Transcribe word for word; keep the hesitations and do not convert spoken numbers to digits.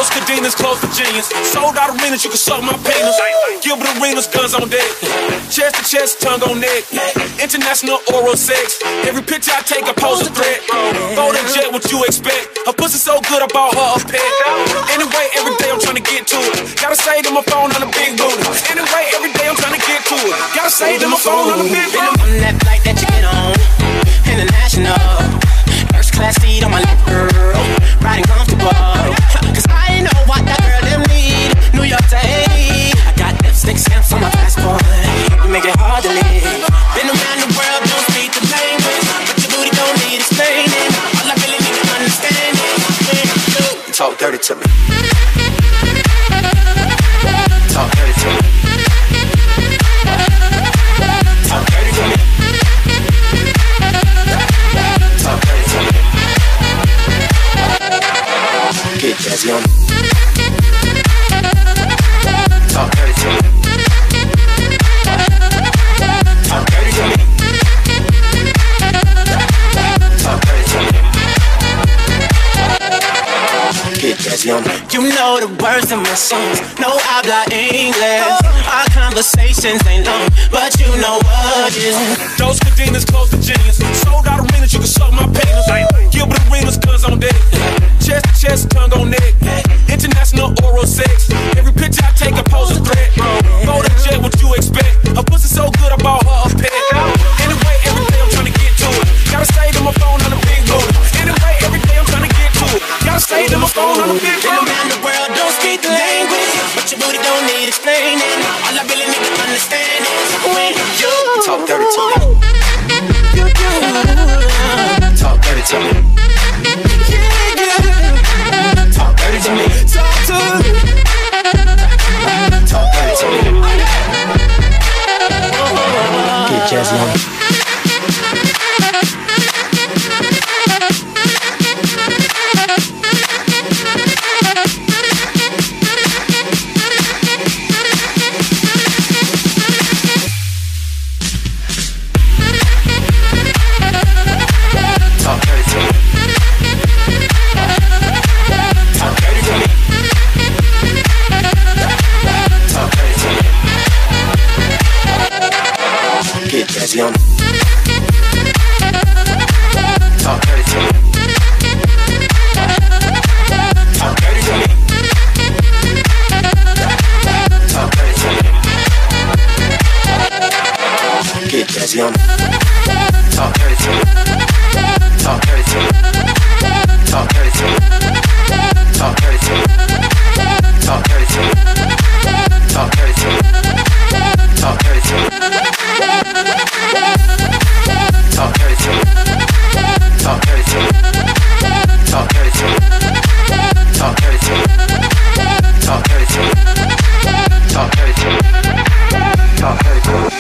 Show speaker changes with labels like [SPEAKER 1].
[SPEAKER 1] Those cadenas close to genius. Sold out arenas, you can suck my penis. Gilbert Arenas, guns on deck. Chest to chest, tongue on neck. International oral sex. Every picture I take, I pose a threat. Golden jet, what you expect? Her pussy so good, I bought her a pet. Anyway, every day I'm trying to get to it. Gotta say to my phone on a big booty. Anyway, every day I'm trying to get to it. Gotta say to my phone on a big booty.
[SPEAKER 2] I'm on that flight that you get on. International. First class seat on my lap, girl. Riding comfortable. Cause I know what that girl them need. New York to Haiti. I got lipstick stamps on my passport. You make it hard to live. Been around the world, don't speak the language. But your booty don't need explaining. All I really need to understand is talk dirty to me. Talk dirty to me. Talk dirty to me. Talk dirty to me. Get jazzy on me. Talk dirty to me. Talk dirty to me. Talk dirty to me. Get jazzy on me. You know the words of my songs. No habla English. Our conversations ain't long, but you know what is.
[SPEAKER 1] Those cadenas close to genius. Sold out arenas, you can suck my penis. Gilbert Arenas, guns on deck. Chest to chest, tongue on neck. International oral sex. Every picture I take, I pose a threat. Golden jet, what you expect? Her pussy so good, I bought her a pet. Anyway, every day I'm trying to get to it. Gotta say to my phone on a big booty. Anyway, every day I'm trying to get to it. Gotta say to my phone on a big booty.
[SPEAKER 2] Been around the world, don't speak the language, but your booty don't need explaining. All I really need to understand is when you talk dirty to me. You do. Talk dirty to me. Talk dirty to me. Talk to me. Talk dirty to me. Get jazzy on me. Jazzy on me. Talk dirty to me. Talk dirty to me. Talk dirty to me. Get jazzy on me. Talk dirty to me. Talk dirty to me. Talk dirty to me. Talk dirty to me. Talk dirty to me. Talk dirty to me. Talk dirty to me. Talk dirty to me. Talk dirty to me. Talk dirty to me. Talk dirty to me. Talk dirty to me. Talk dirty to me. Talk dirty to me.